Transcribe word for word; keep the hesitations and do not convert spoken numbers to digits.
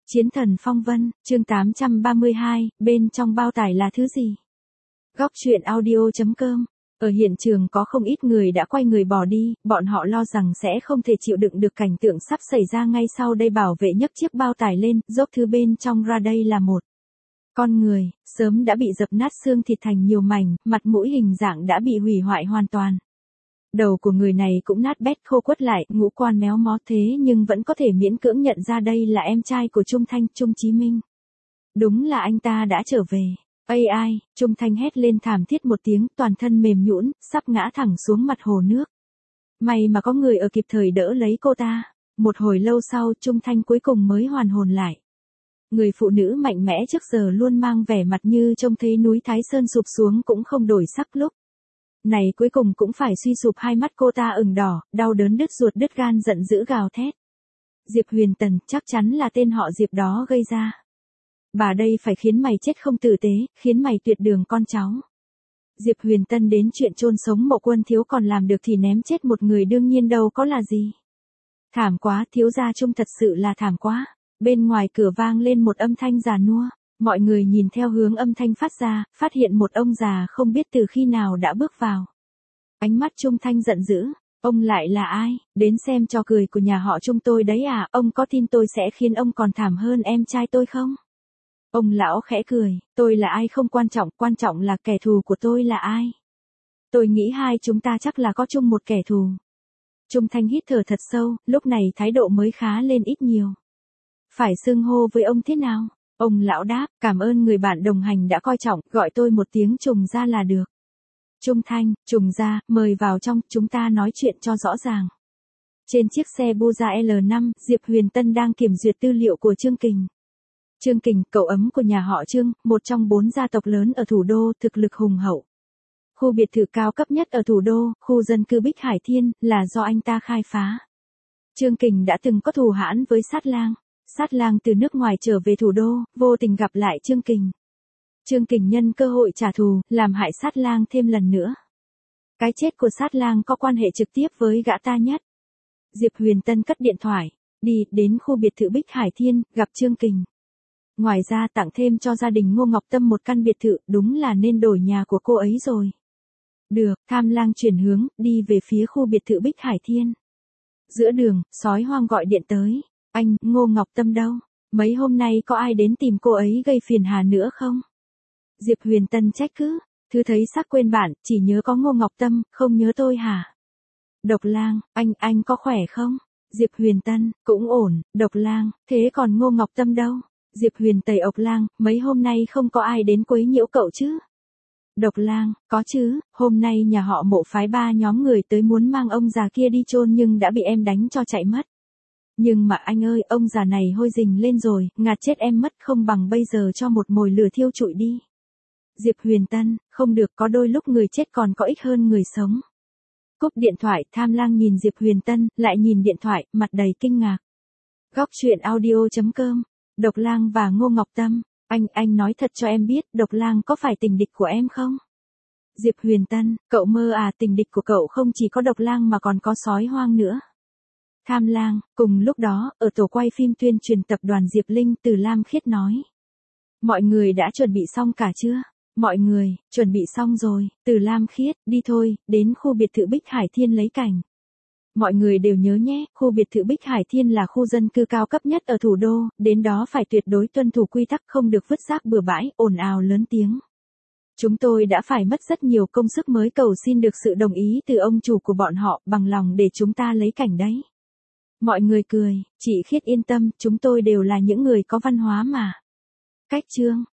Chiến thần phong vân, chương tám trăm ba mươi hai, bên trong bao tải là thứ gì? Góc truyện audio chấm com. Ở hiện trường có không ít người đã quay người bỏ đi, bọn họ lo rằng sẽ không thể chịu đựng được cảnh tượng sắp xảy ra ngay sau đây. Bảo vệ nhấc chiếc bao tải lên, dốc thứ bên trong ra. Đây là một con người, sớm đã bị dập nát xương thịt thành nhiều mảnh, mặt mũi hình dạng đã bị hủy hoại hoàn toàn. Đầu của người này cũng nát bét khô quắt lại, ngũ quan méo mó thế nhưng vẫn có thể miễn cưỡng nhận ra đây là em trai của Trung Thanh, Trung Chí Minh. Đúng là anh ta đã trở về. Ây ai, Trung Thanh hét lên thảm thiết một tiếng, toàn thân mềm nhũn, sắp ngã thẳng xuống mặt hồ nước. May mà có người ở kịp thời đỡ lấy cô ta. Một hồi lâu sau, Trung Thanh cuối cùng mới hoàn hồn lại. Người phụ nữ mạnh mẽ trước giờ luôn mang vẻ mặt như trông thấy núi Thái Sơn sụp xuống cũng không đổi sắc lúc này cuối cùng cũng phải suy sụp, hai mắt cô ta ửng đỏ, đau đớn đứt ruột đứt gan, giận dữ gào thét. Diệp Huyền Tần, chắc chắn là tên họ Diệp đó gây ra. Bà đây phải khiến mày chết không tử tế, khiến mày tuyệt đường con cháu. Diệp Huyền Tân đến chuyện chôn sống Mộ Quân Thiếu còn làm được thì ném chết một người đương nhiên đâu có là gì. Thảm quá, thiếu gia Trung thật sự là thảm quá. Bên ngoài cửa vang lên một âm thanh già nua. Mọi người nhìn theo hướng âm thanh phát ra, phát hiện một ông già không biết từ khi nào đã bước vào. Ánh mắt Trung Thanh giận dữ, ông lại là ai, đến xem trò cười của nhà họ Trung tôi đấy à, ông có tin tôi sẽ khiến ông còn thảm hơn em trai tôi không? Ông lão khẽ cười, tôi là ai không quan trọng, quan trọng là kẻ thù của tôi là ai. Tôi nghĩ hai chúng ta chắc là có chung một kẻ thù. Trung Thanh hít thở thật sâu, lúc này thái độ mới khá lên ít nhiều. Phải xưng hô với ông thế nào? Ông lão đáp, cảm ơn người bạn đồng hành đã coi trọng, gọi tôi một tiếng Trùng gia là được. Trung Thanh, Trùng gia, mời vào trong, chúng ta nói chuyện cho rõ ràng. Trên chiếc xe Buza L năm, Diệp Huyền Tân đang kiểm duyệt tư liệu của Trương Kình. Trương Kình, cậu ấm của nhà họ Trương, một trong bốn gia tộc lớn ở thủ đô, thực lực hùng hậu. Khu biệt thự cao cấp nhất ở thủ đô, khu dân cư Bích Hải Thiên, là do anh ta khai phá. Trương Kình đã từng có thù hãn với Sát Lang. Sát Lang từ nước ngoài trở về thủ đô, vô tình gặp lại Trương Kình. Trương Kình nhân cơ hội trả thù, làm hại Sát Lang thêm lần nữa. Cái chết của Sát Lang có quan hệ trực tiếp với gã ta nhất. Diệp Huyền Tân cất điện thoại, đi đến khu biệt thự Bích Hải Thiên, gặp Trương Kình. Ngoài ra tặng thêm cho gia đình Ngô Ngọc Tâm một căn biệt thự, đúng là nên đổi nhà của cô ấy rồi. Được, Tham Lang chuyển hướng, đi về phía khu biệt thự Bích Hải Thiên. Giữa đường, sói hoang gọi điện tới. Anh, Ngô Ngọc Tâm đâu? Mấy hôm nay có ai đến tìm cô ấy gây phiền hà nữa không? Diệp Huyền Tân trách cứ, thứ thấy xác quên bạn, chỉ nhớ có Ngô Ngọc Tâm, không nhớ tôi hả? Độc Lang, anh, anh có khỏe không? Diệp Huyền Tân, cũng ổn. Độc Lang, thế còn Ngô Ngọc Tâm đâu? Diệp Huyền Tây, Ộc Lang, mấy hôm nay không có ai đến quấy nhiễu cậu chứ? Độc Lang, có chứ, hôm nay nhà họ Mộ phái ba nhóm người tới muốn mang ông già kia đi chôn nhưng đã bị em đánh cho chạy mất. Nhưng mà anh ơi, ông già này hôi rình lên rồi, ngạt chết em mất, không bằng bây giờ cho một mồi lửa thiêu trụi đi. Diệp Huyền Tân, không được, có đôi lúc người chết còn có ích hơn người sống. Cúp điện thoại, Tham Lang nhìn Diệp Huyền Tân, lại nhìn điện thoại, mặt đầy kinh ngạc. Góc truyện audio chấm com. Độc Lang và Ngô Ngọc Tâm, anh, anh nói thật cho em biết, Độc Lang có phải tình địch của em không? Diệp Huyền Tân, cậu mơ à, tình địch của cậu không chỉ có Độc Lang mà còn có sói hoang nữa. Tham Lang, cùng lúc đó, ở tổ quay phim tuyên truyền tập đoàn Diệp Linh, Từ Lam Khiết nói. Mọi người đã chuẩn bị xong cả chưa? Mọi người, chuẩn bị xong rồi. Từ Lam Khiết, đi thôi, đến khu biệt thự Bích Hải Thiên lấy cảnh. Mọi người đều nhớ nhé, khu biệt thự Bích Hải Thiên là khu dân cư cao cấp nhất ở thủ đô, đến đó phải tuyệt đối tuân thủ quy tắc, không được vứt rác bừa bãi, ồn ào lớn tiếng. Chúng tôi đã phải mất rất nhiều công sức mới cầu xin được sự đồng ý từ ông chủ của bọn họ, bằng lòng để chúng ta lấy cảnh đấy. Mọi người cười, chị Khiết yên tâm, chúng tôi đều là những người có văn hóa mà. Cách chương,